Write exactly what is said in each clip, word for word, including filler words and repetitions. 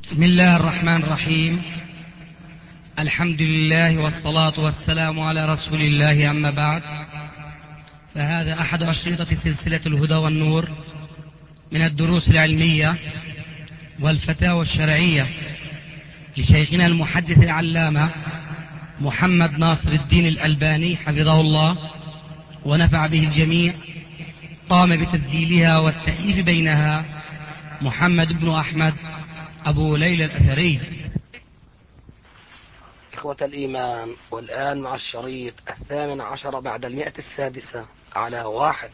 بسم الله الرحمن الرحيم. الحمد لله والصلاة والسلام على رسول الله، أما بعد، فهذا أحد أشرطة سلسلة الهدى والنور من الدروس العلمية والفتاوى الشرعية لشيخنا المحدث العلامة محمد ناصر الدين الألباني حفظه الله ونفع به الجميع. قام بتسجيلها والتأليف بينها محمد بن أحمد أبو ليلى الأثري. إخوة الإيمان، والآن مع الشريط الثامن عشر بعد المئة السادسة على واحد.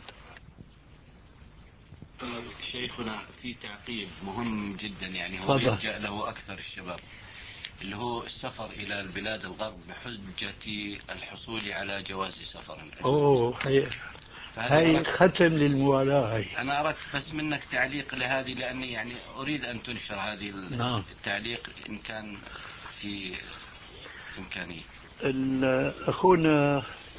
شيخنا في تعقيب مهم جدا، يعني هو يلجأ له أكثر الشباب، اللي هو السفر إلى البلاد الغرب بحجة الحصول على جواز سفر. أوه هي هاي ختم للموالاة. هاي أنا أردت بس منك تعليق لهذه، لأني يعني أريد أن تنشر هذه نعم. التعليق إن كان في إمكانية. أخونا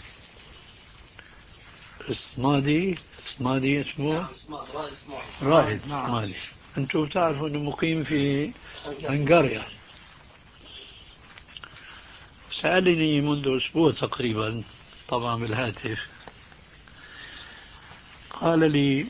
الصمادي صمادي اسمه رائد صمادي، أنتم تعرفوا أنه مقيم في هنغاريا. سألني منذ أسبوع تقريبا، طبعا بالهاتف، قال لي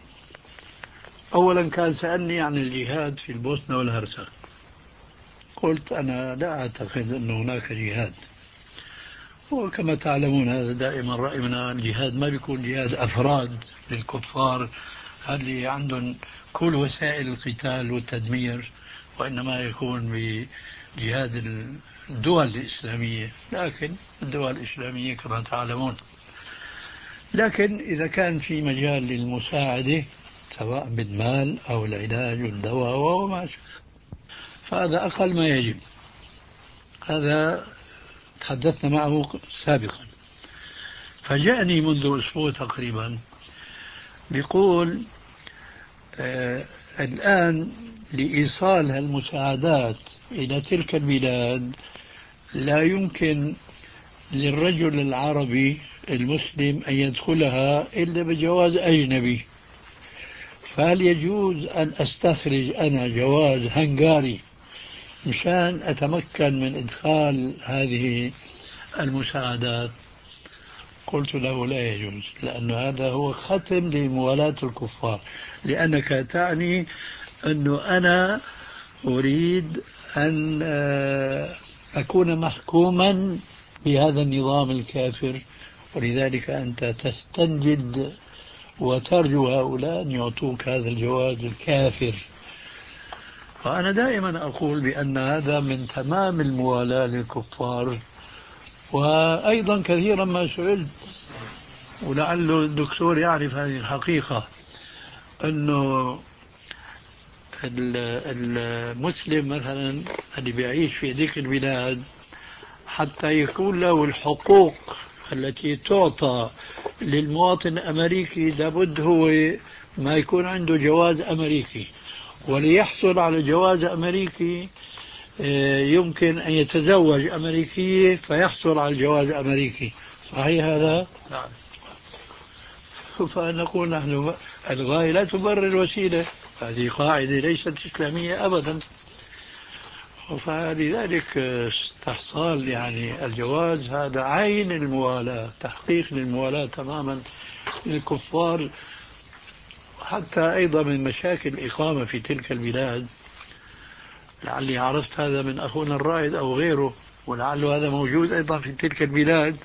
أولا كان سألني عن الجهاد في البوسنة والهرسك. قلت أنا لا أعتقد أن هناك جهاد، وكما تعلمون هذا دائما رأينا، الجهاد ما بيكون جهاد أفراد للكفار اللي عندهم كل وسائل القتال والتدمير، وإنما يكون بجهاد الدول الإسلامية. لكن الدول الإسلامية كما تعلمون، لكن إذا كان في مجال للمساعدة سواء بالمال أو العلاج والدواء وما فهذا أقل ما يجب. هذا تحدثنا معه سابقا. فجاءني منذ أسبوع تقريبا بيقول آه الآن لإيصال المساعدات إلى تلك البلاد لا يمكن للرجل العربي المسلم أن يدخلها إلا بجواز أجنبي. فهل يجوز أن أستخرج أنا جواز هنغاري مشان أتمكن من إدخال هذه المساعدات؟ قلت له لا يجوز، لأن هذا هو ختم لموالاة الكفار، لأنك تعني أنه أنا أريد أن أكون محكوما بهذا النظام الكافر، ولذلك أنت تستنجد وترجو هؤلاء أن يعطوك هذا الجواز الكافر. فأنا دائما أقول بأن هذا من تمام الموالاة للكفار. وأيضا كثيرا ما سئلت، ولعله الدكتور يعرف هذه الحقيقة، أنه المسلم مثلا اللي بيعيش في ذيك البلاد حتى يكون له الحقوق التي تعطى للمواطن الأمريكي لابد هو ما يكون عنده جواز أمريكي، وليحصل على جواز أمريكي يمكن أن يتزوج أمريكية فيحصل على الجواز الأمريكي. صحيح هذا؟ نعم. فنقول نحن الغاية لا تبرر الوسيلة، هذه قاعدة ليست إسلامية أبدا. فلذلك استحصال يعني الجواز هذا عين الموالاة، تحقيق للموالاة تماما للكفار. حتى أيضا من مشاكل الإقامة في تلك البلاد، لعلي عرفت هذا من أخونا الرائد أو غيره، ولعله هذا موجود أيضا في تلك البلاد،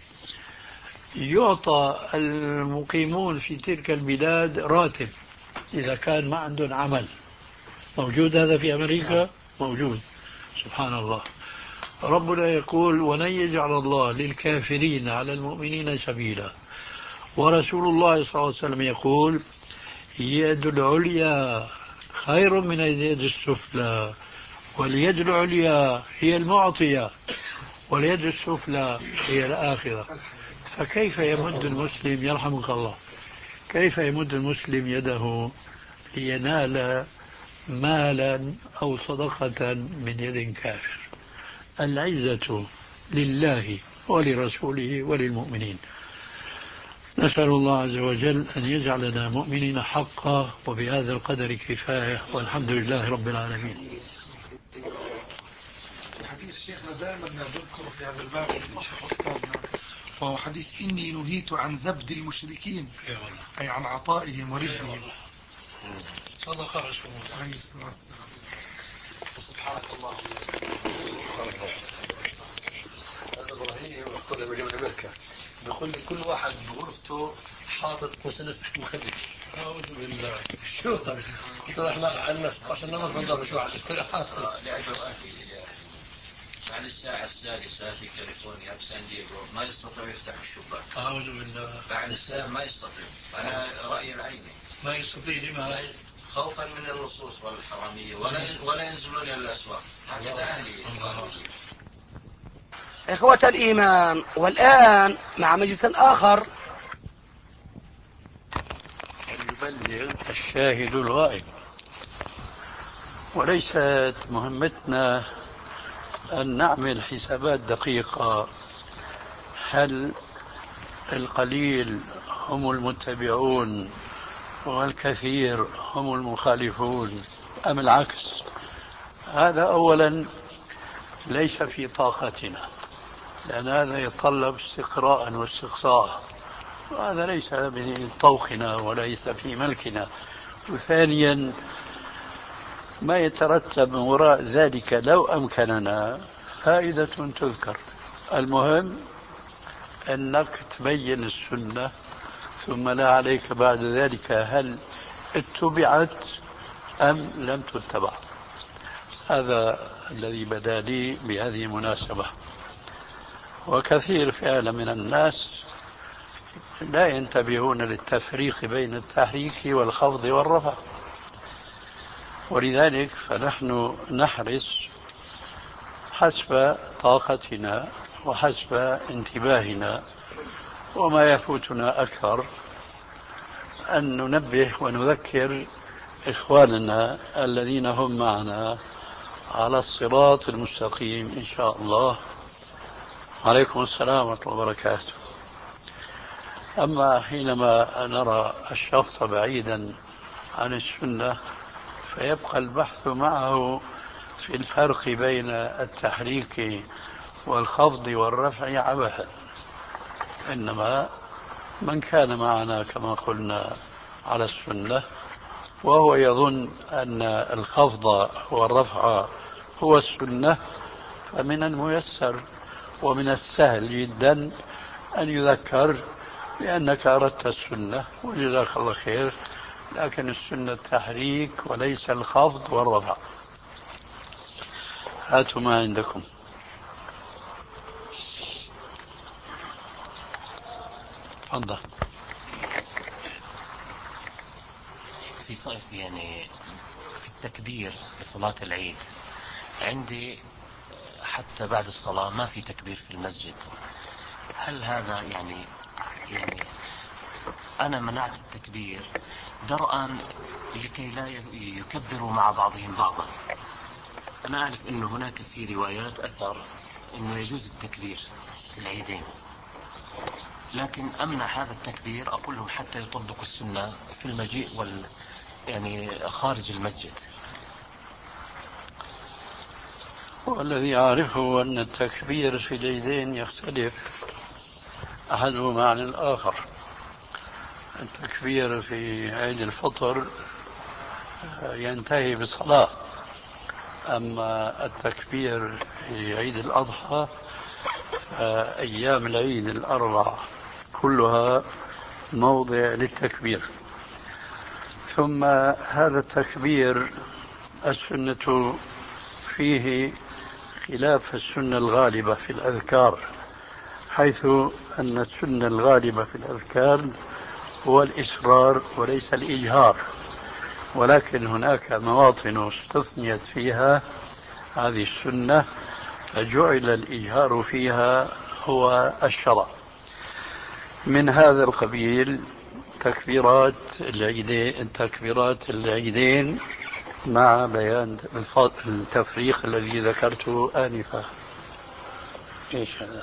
يعطى المقيمون في تلك البلاد راتب إذا كان ما عندهم عمل. موجود هذا في أمريكا؟ موجود. سبحان الله. ربنا يقول ولن يجعل الله للكافرين على المؤمنين سبيلا. ورسول الله صلى الله عليه وسلم يقول يد العليا خير من اليد السفلى، واليد العليا هي المعطية واليد السفلى هي الآخرة. فكيف يمد المسلم، يرحمك الله، كيف يمد المسلم يده لينال مالا أو صدقة من يد كافر؟ العزة لله ولرسوله وللمؤمنين. نسأل الله عز وجل أن يجعلنا مؤمنين حقا، وبهذا القدر كفاية، والحمد لله رب العالمين. شيخنا دائما نذكر في هذا الباب بصحة أستاذنا، وهو حديث إني نهيت عن زبد المشركين، أي عن عطائهم ورزقهم. صدق رسول الله عليه الصلاة والسلام. سبحانك اللهم. هذا إبراهيم يقول لما جبت أمريكا بيقول لي كل واحد بغرفته حاطط مسدس تحت مخده. أعوذ بالله. شو قلت له احنا عندنا ستاشر نمر بنضرب شو واحد كل حاطط. لعبوا أهلي بعد الساعة السادسة في كاليفورنيا بسان دييغو ما يستطيع يفتح الشباك. أعوذ بالله. بعد الساعة ما يستطيع. أنا رأيي العيني. ما يستطيع لما خوفا من اللصوص والحرامية ولا ولا ينزلون إلى الأسواق. هكذا أهلي. إخوة الإيمان، والآن مع مجلس آخر يبلغ الشاهد الغائب. وليست مهمتنا أن نعمل حسابات دقيقة، هل القليل هم المتبعون والكثير هم المخالفون أم العكس. هذا أولا ليس في طاقتنا، لأن هذا يتطلب استقراء واستقصاء، وهذا ليس من طوقنا وليس في ملكنا. وثانيا ما يترتب من وراء ذلك لو أمكننا فائدة تذكر. المهم أنك تبين السنة، ثم لا عليك بعد ذلك هل اتبعت أم لم تتبع. هذا الذي بدا لي بهذه المناسبة. وكثير فعلا من الناس لا ينتبهون للتفريق بين التحريك والخفض والرفع، ولذلك فنحن نحرص حسب طاقتنا وحسب انتباهنا وما يفوتنا أكثر أن ننبه ونذكر إخواننا الذين هم معنا على الصراط المستقيم إن شاء الله. عليكم السلام ورحمة الله وبركاته. أما حينما نرى الشخص بعيدا عن السنة فيبقى البحث معه في الفرق بين التحريك والخفض والرفع عبثا. إنما من كان معنا كما قلنا على السنة وهو يظن أن الخفض والرفع هو السنة، فمن الميسر ومن السهل جدا أن يذكر بأنك أردت السنة وجزاك الله خير، لكن السنة التحريك وليس الخفض والرفع. هاتوا ما عندكم. تفضل. في صيف يعني في التكبير لصلاة العيد عندي حتى بعد الصلاة ما في تكبير في المسجد. هل هذا يعني يعني أنا منعت التكبير درءا لكي لا يكبروا مع بعضهم بعضا؟ أنا أعرف أنه هناك في روايات أثر أنه يجوز التكبير في العيدين، لكن أمنع هذا التكبير أقول لهم حتى يطبقوا السنة في المجيء وال يعني خارج المسجد. والذي أعرفه أن التكبير في العيدين يختلف أحدهما عن الآخر. التكبير في عيد الفطر ينتهي بالصلاة، أما التكبير في عيد الأضحى أيام العيد الأربع كلها موضع للتكبير. ثم هذا التكبير السنة فيه خلاف السنة الغالبة في الأذكار، حيث أن السنة الغالبة في الأذكار هو الإصرار وليس الإجهار، ولكن هناك مواطن استثنيت فيها هذه السنة فجعل الإجهار فيها هو الشرع. من هذا القبيل تكبيرات العيدين تكبيرات العيدين مع بيان التفريق الذي ذكرته آنفا. ايش هذا؟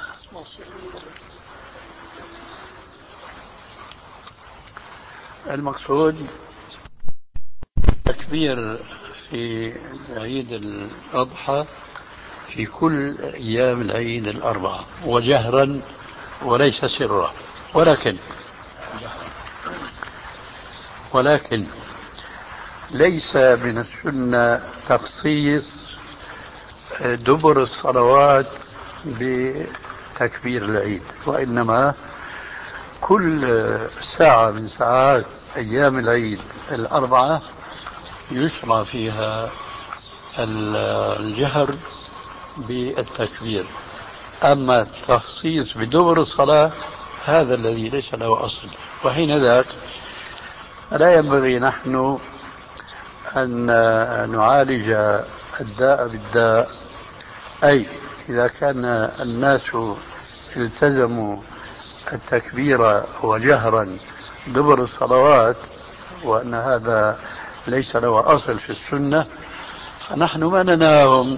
المقصود تكبير في عيد الأضحى في كل أيام العيد الأربعة وجهرا وليس سرا. ولكن ولكن ليس من السنة تخصيص دبر الصلوات بتكبير العيد، وإنما كل ساعة من ساعات أيام العيد الأربعة يشرع فيها الجهر بالتكبير. أما التخصيص بدبر الصلاة هذا الذي ليس له أصل، وحين ذاك لا ينبغي نحن أن نعالج الداء بالداء. أي إذا كان الناس التزموا التكبير وجهرا دبر الصلوات وأن هذا ليس له أصل في السنة، فنحن ما ننهاهم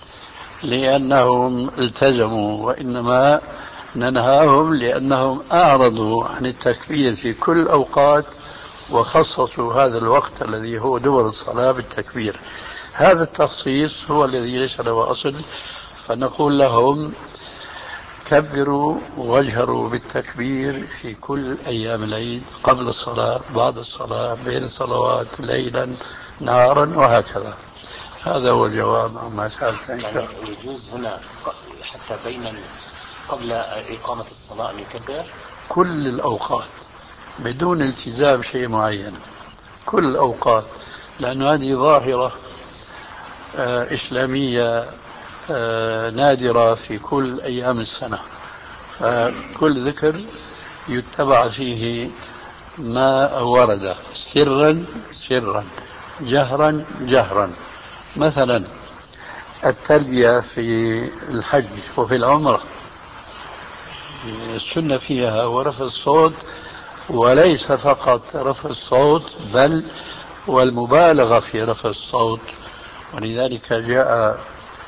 لأنهم التزموا، وإنما ننهاهم لأنهم أعرضوا عن التكبير في كل الأوقات وخصصوا هذا الوقت الذي هو دبر الصلاة بالتكبير. هذا التخصيص هو الذي ليس له أصل، فنقول لهم كبروا واجهروا بالتكبير في كل أيام العيد، قبل الصلاة، بعد الصلاة، بين الصلوات، ليلا نهارا وهكذا. هذا هو الجواب عما سألت. يعني يجوز هنا حتى بين قبل إقامة الصلاة أن يكبر كل الأوقات بدون التزام شيء معين، كل الأوقات، لأن هذه ظاهرة آه إسلامية آه نادرة في كل أيام السنة. فكل ذكر يتبع فيه ما ورد سرا سرا جهرا جهرا. مثلا التلبية في الحج وفي العمرة السنة فيها ورفع الصوت، وليس فقط رفع الصوت بل والمبالغة في رفع الصوت. ولذلك جاء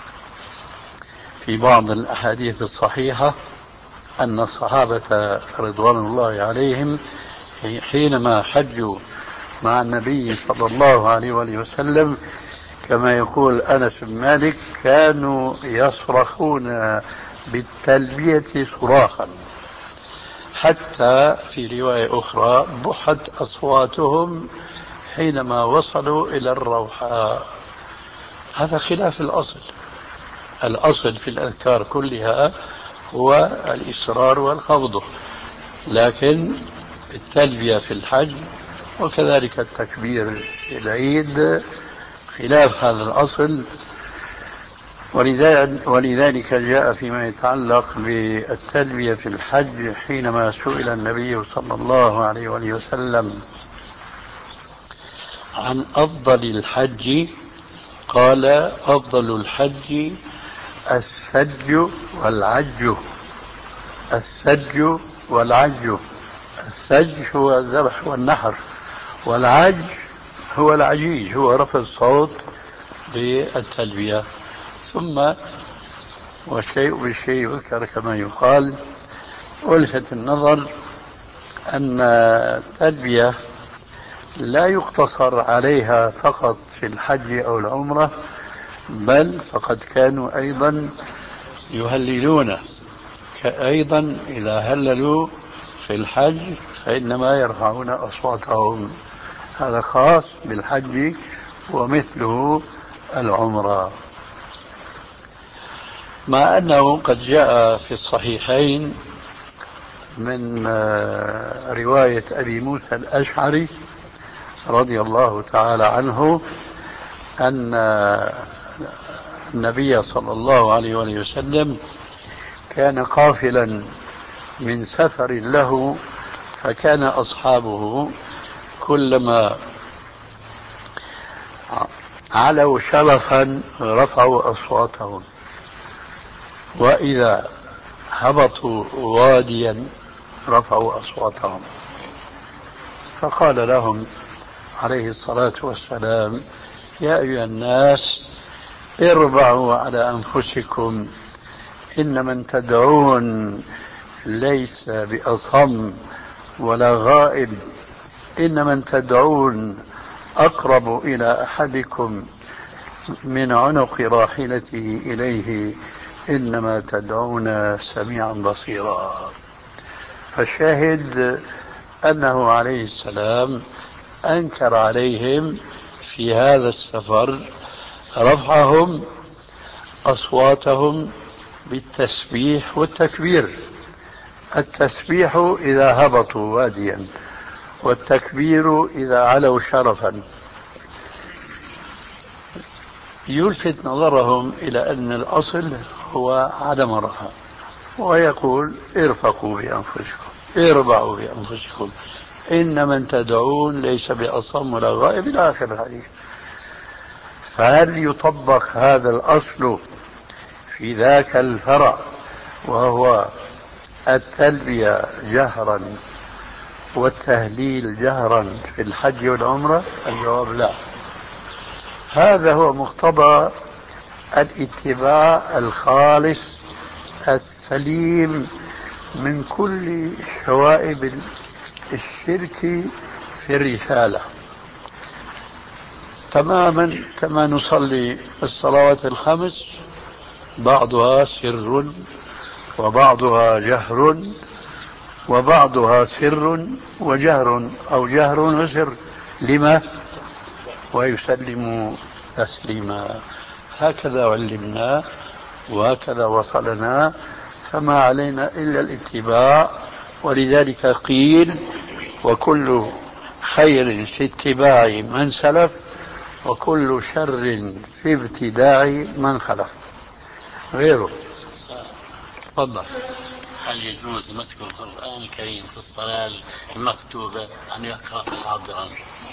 في بعض الأحاديث الصحيحة أن الصحابة رضوان الله عليهم حينما حجوا مع النبي صلى الله عليه وسلم كما يقول أنس بن مالك كانوا يصرخون بالتلبية صراخا، حتى في رواية أخرى بحت أصواتهم حينما وصلوا إلى الروحاء. هذا خلاف الأصل. الأصل في الأذكار كلها هو الإصرار والخفض، لكن التلبية في الحج وكذلك التكبير في العيد خلاف هذا الأصل. ولذلك جاء فيما يتعلق بالتلبية في الحج حينما سئل النبي صلى الله عليه وسلم عن أفضل الحج قال أفضل الحج السج والعج. السج والعج، السج هو الذبح والنحر، والعج هو العجيج، هو رفع الصوت بالتلبية. ثم والشيء بالشيء يذكر كما يقال. ألفت النظر أن التلبية لا يقتصر عليها فقط في الحج أو العمرة، بل فقد كانوا أيضا يهللون، أيضا إذا هللوا في الحج فإنما يرفعون أصواتهم. هذا خاص بالحج ومثله العمرة. مع أنه قد جاء في الصحيحين من رواية أبي موسى الأشعري رضي الله تعالى عنه أن النبي صلى الله عليه وسلم كان قافلا من سفر له، فكان أصحابه كلما علوا شرفا رفعوا أصواتهم، وإذا هبطوا واديا رفعوا أصواتهم. فقال لهم عليه الصلاة والسلام يا أيها الناس اربعوا على أنفسكم، إن من تدعون ليس بأصم ولا غائب، إن من تدعون أقرب إلى أحدكم من عنق راحلته إليه إنما تدعون سميعا بصيرا. فالشاهد أنه عليه السلام أنكر عليهم في هذا السفر رفعهم أصواتهم بالتسبيح والتكبير. التسبيح إذا هبطوا واديا، والتكبير إذا علوا شرفا. يلفت نظرهم إلى أن الأصل هو عدم الرفع، ويقول ارفقوا بأنفسكم، اربعوا بأنفسكم، إن من تدعون ليس بأصم ولا غائب إلى آخر الحديث. فهل يطبق هذا الأصل في ذاك الفرع وهو التلبية جهرا والتهليل جهرا في الحج والعمرة؟ الجواب لا. هذا هو مقتضى الاتباع الخالص السليم من كل شوائب الشرك في الرسالة، تماما كما نصلي الصلوات الخمس بعضها سر وبعضها جهر وبعضها سر وجهر أو جهر وسر. لما؟ ويسلم تسليما. هكذا علمنا وهكذا وصلنا، فما علينا إلا الاتباع. ولذلك قيل وكل خير في اتباع من سلف وكل شر في ابتداع من خلف. غيره. تفضل. هل يجوز مسك القرآن الكريم في الصلاة المكتوبة أن يقرأ حاضرا؟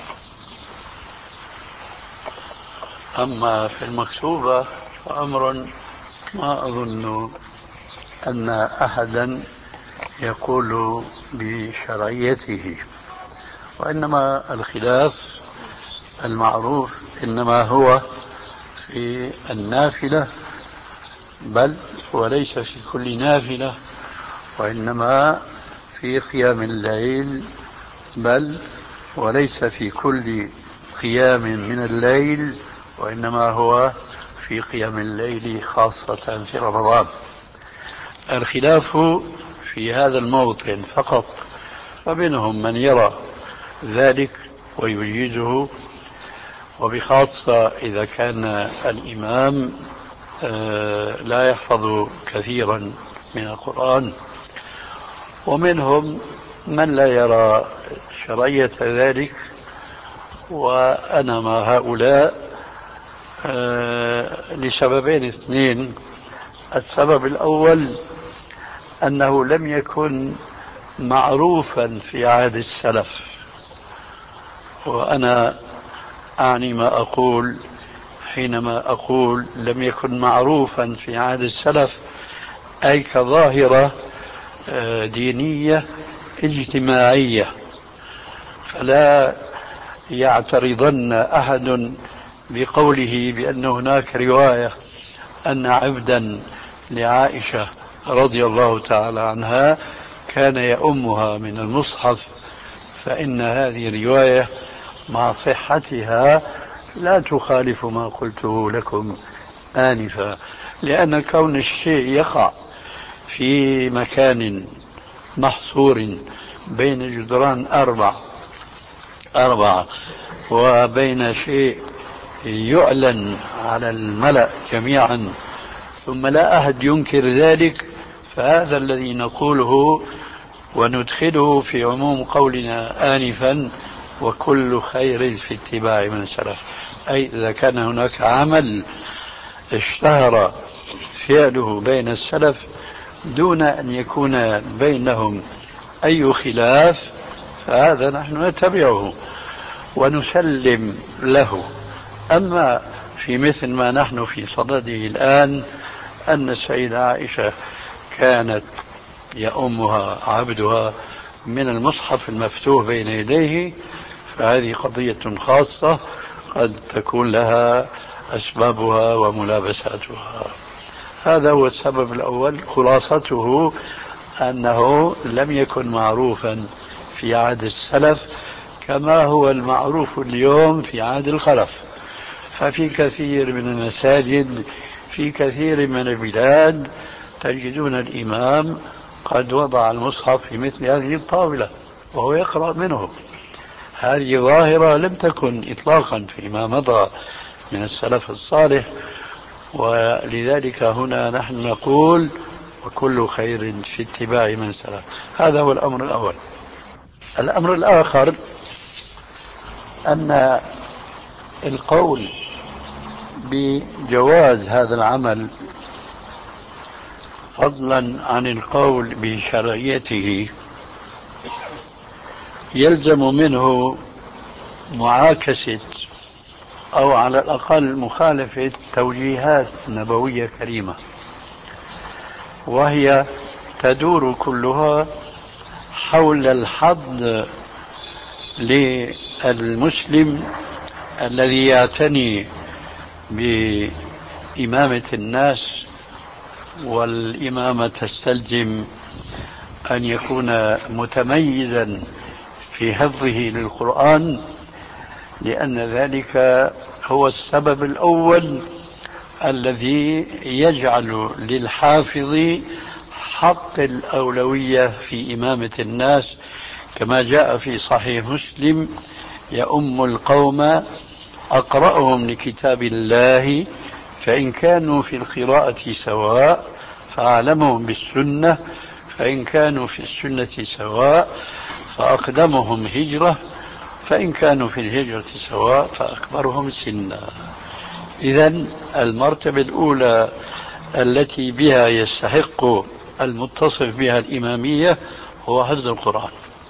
أما في المكتوبة فأمر ما أظن أن أحدا يقول بشرعيته، وإنما الخلاف المعروف إنما هو في النافلة، بل وليس في كل نافلة، وإنما في قيام الليل، بل وليس في كل قيام من الليل، وإنما هو في قيام الليل خاصة في رمضان. الخلاف في هذا الموطن فقط، فمنهم من يرى ذلك ويجيزه، وبخاصة إذا كان الإمام لا يحفظ كثيرا من القرآن، ومنهم من لا يرى شرعية ذلك. وأنا مع هؤلاء لسببين اثنين. السبب الأول أنه لم يكن معروفا في عهد السلف، وأنا أعني ما أقول حينما أقول لم يكن معروفا في عهد السلف، أي كظاهرة دينية اجتماعية، فلا يعترضن أحد بقوله بأن هناك رواية أن عبدا لعائشة رضي الله تعالى عنها كان يؤمها من المصحف، فإن هذه رواية مع صحتها لا تخالف ما قلته لكم آنفا، لأن كون الشيء يقع في مكان محصور بين جدران أربع أربعة وبين شيء يعلن على الملأ جميعا ثم لا أحد ينكر ذلك، فهذا الذي نقوله وندخله في عموم قولنا آنفا وكل خير في اتباع من سلف. أي إذا كان هناك عمل اشتهر فعله بين السلف دون أن يكون بينهم أي خلاف، فهذا نحن نتبعه ونسلم له. أما في مثل ما نحن في صدده الآن أن السيدة عائشة كانت يؤمها عبدها من المصحف المفتوح بين يديه، فهذه قضية خاصة قد تكون لها أسبابها وملابساتها. هذا هو السبب الأول. خلاصته أنه لم يكن معروفا في عهد السلف كما هو المعروف اليوم في عهد الخلف، ففي كثير من المساجد في كثير من البلاد تجدون الإمام قد وضع المصحف في مثل هذه الطاولة وهو يقرأ منه. هذه ظاهرة لم تكن إطلاقا فيما مضى من السلف الصالح، ولذلك هنا نحن نقول وكل خير في اتباع من سلف. هذا هو الأمر الأول. الأمر الآخر أن القول بجواز هذا العمل فضلا عن القول بشرعيته يلزم منه معاكسة أو على الأقل مخالفة توجيهات نبوية كريمة، وهي تدور كلها حول الحض للمسلم الذي يعتني بإمامة الناس، والإمامة تستلزم أن يكون متميزا في حفظه للقرآن، لأن ذلك هو السبب الأول الذي يجعل للحافظ حق الأولوية في إمامة الناس، كما جاء في صحيح مسلم: يؤم القوم أقرأهم لكتاب الله، فإن كانوا في القراءة سواء فأعلمهم بالسنة، فإن كانوا في السنة سواء فأقدمهم هجرة، فإن كانوا في الهجرة سواء فأكبرهم سنا. إذن المرتبة الأولى التي بها يستحق المتصف بها الإمامية هو حفظ القرآن.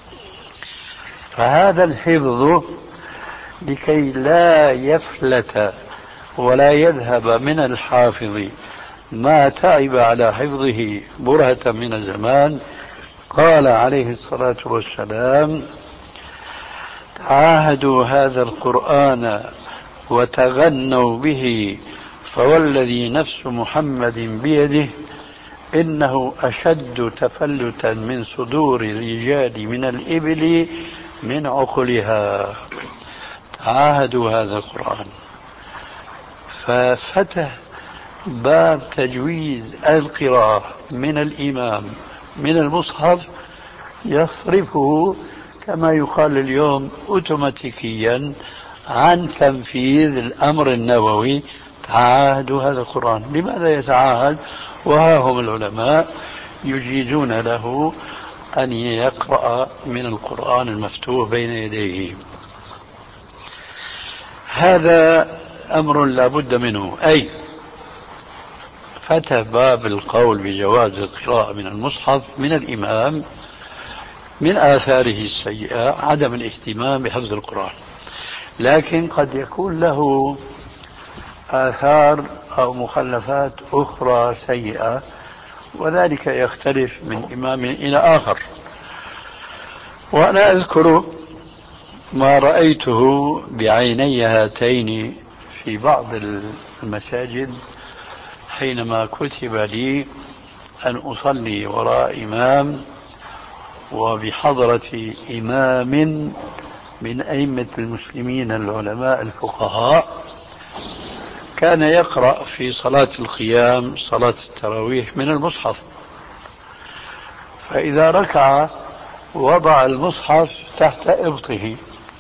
فهذا الحفظ لكي لا يفلت ولا يذهب من الحافظ ما تعب على حفظه برهة من الزمان، قال عليه الصلاة والسلام: تعاهدوا هذا القرآن وتغنوا به، فوالذي نفس محمد بيده إنه أشد تفلتا من صدور الرجال من الإبل من عقلها. تعاهدوا هذا القرآن. ففتح باب تجويز القراءة من الإمام من المصحف يصرفه كما يقال اليوم اوتوماتيكيا عن تنفيذ الأمر النبوي: تعاهدوا هذا القرآن. لماذا يتعاهد وها هم العلماء يجيزون له أن يقرأ من القرآن المفتوح بين يديه؟ هذا أمر لا بد منه. أي فتح باب القول بجواز القراءة من المصحف من الإمام من آثاره السيئة عدم الاهتمام بحفظ القرآن، لكن قد يكون له آثار أو مخلفات أخرى سيئة، وذلك يختلف من إمام إلى آخر. وأنا أذكر ما رأيته بعيني هاتين في بعض المساجد حينما كتب لي أن أصلي وراء إمام وبحضرة إمام من أئمة المسلمين العلماء الفقهاء كان يقرأ في صلاة القيام صلاة التراويح من المصحف، فإذا ركع وضع المصحف تحت إبطه.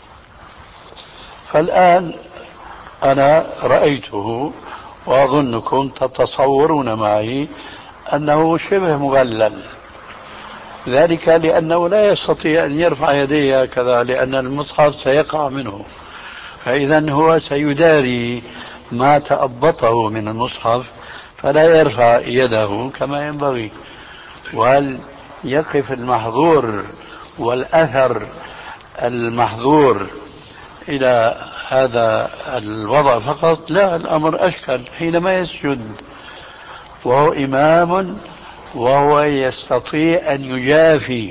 فالآن أنا رأيته وأظنكم تتصورون معي أنه شبه مغلل، ذلك لأنه لا يستطيع أن يرفع يديه هكذا لأن المصحف سيقع منه، فإذا هو سيداري ما تأبطه من المصحف فلا يرفع يده كما ينبغي، وهل يقف المحظور والأثر المحظور إلى هذا الوضع فقط؟ لا، الأمر أشكل. حينما يسجد وهو إمام وهو يستطيع أن يجافي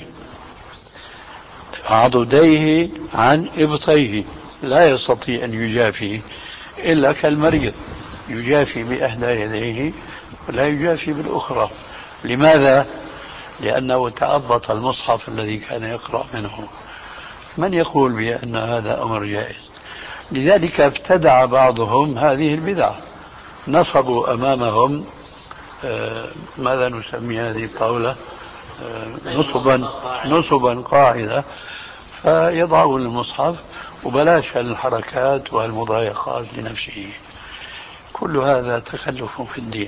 عضديه عن إبطيه، لا يستطيع أن يجافي إلا كالمريض يجافي بإحدى يديه ولا يجافي بالأخرى. لماذا؟ لأنه تأبط المصحف الذي كان يقرأ منه. من يقول بأن هذا أمر جائز؟ لذلك ابتدع بعضهم هذه البدعة، نصبوا أمامهم آه ماذا نسمي هذه الطاولة؟ آه نصبا نصبا قاعدة، فيضعون المصحف وبلاش الحركات والمضايقات لنفسه. كل هذا تكلف في الدين.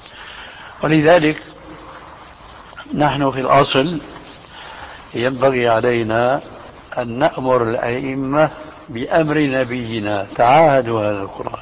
ولذلك نحن في الأصل ينبغي علينا أن نأمر الأئمة بأمر نبينا، تعاهدوا هذا القرآن،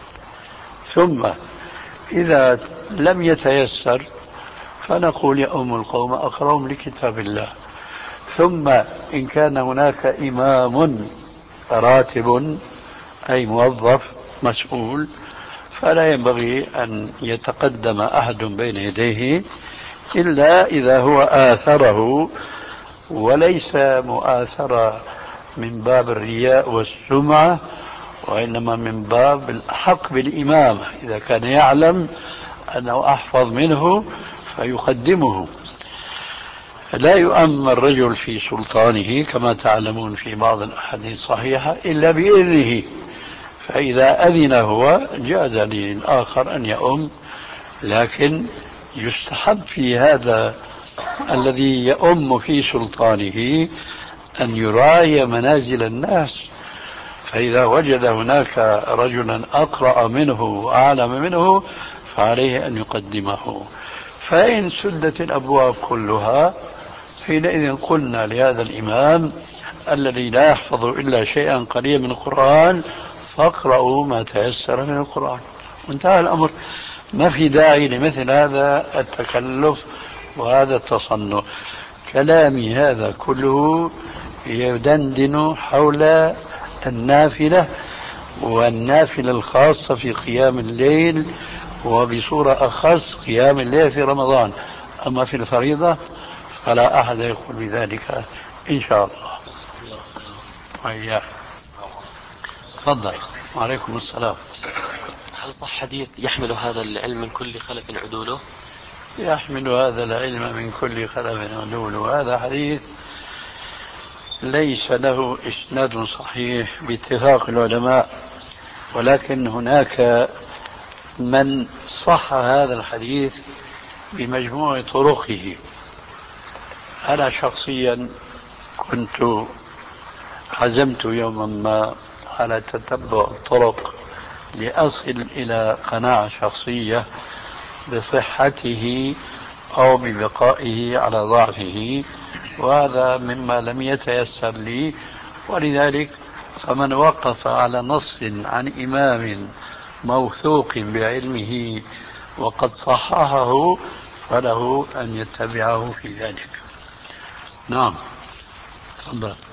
ثم إذا لم يتيسر فنقول يا أم القوم أقرأهم لكتاب الله. ثم إن كان هناك إمام راتب أي موظف مسؤول فلا ينبغي أن يتقدم أحد بين يديه إلا إذا هو آثره، وليس مؤاثرة من باب الرياء والسمعة، وإنما من باب الحق بالإمامة، إذا كان يعلم أنه أحفظ منه فيقدمه. لا يؤمن الرجل في سلطانه كما تعلمون في بعض الأحاديث الصحيحة إلا بإذنه، فإذا أذن هو جاز للآخر أن يؤم، لكن يستحب في هذا الذي يؤم في سلطانه أن يراعي منازل الناس، فإذا وجد هناك رجلا أقرأ منه وأعلم منه فعليه أن يقدمه. فإن سدت الأبواب كلها حينئذ قلنا لهذا الإمام الذي لا يحفظ إلا شيئا قليلا من القرآن فاقرأوا ما تيسر من القرآن، وانتهى الأمر. ما في داعي لمثل هذا التكلف وهذا التصنع. كلامي هذا كله يدندن حول النافلة، والنافلة الخاصة في قيام الليل، وبصورة أخص قيام الليل في رمضان. أما في الفريضة فلا أحد يقول بذلك إن شاء الله. وإياك. تفضل. وعليكم السلام. هل صح حديث يحمل هذا العلم من كل خلف عدوله؟ يحمل هذا العلم من كل خلف عدوله، هذا حديث ليس له إسناد صحيح باتفاق العلماء، ولكن هناك من صح هذا الحديث بمجموع طرقه. أنا شخصيا كنت عزمت يوما ما على تتبع الطرق لأصل إلى قناعة شخصية بصحته أو ببقائه على ضعفه، وهذا مما لم يتيسر لي. ولذلك فمن وقف على نص عن إمام موثوق بعلمه وقد صححه فله أن يتبعه في ذلك. نعم. تفضل.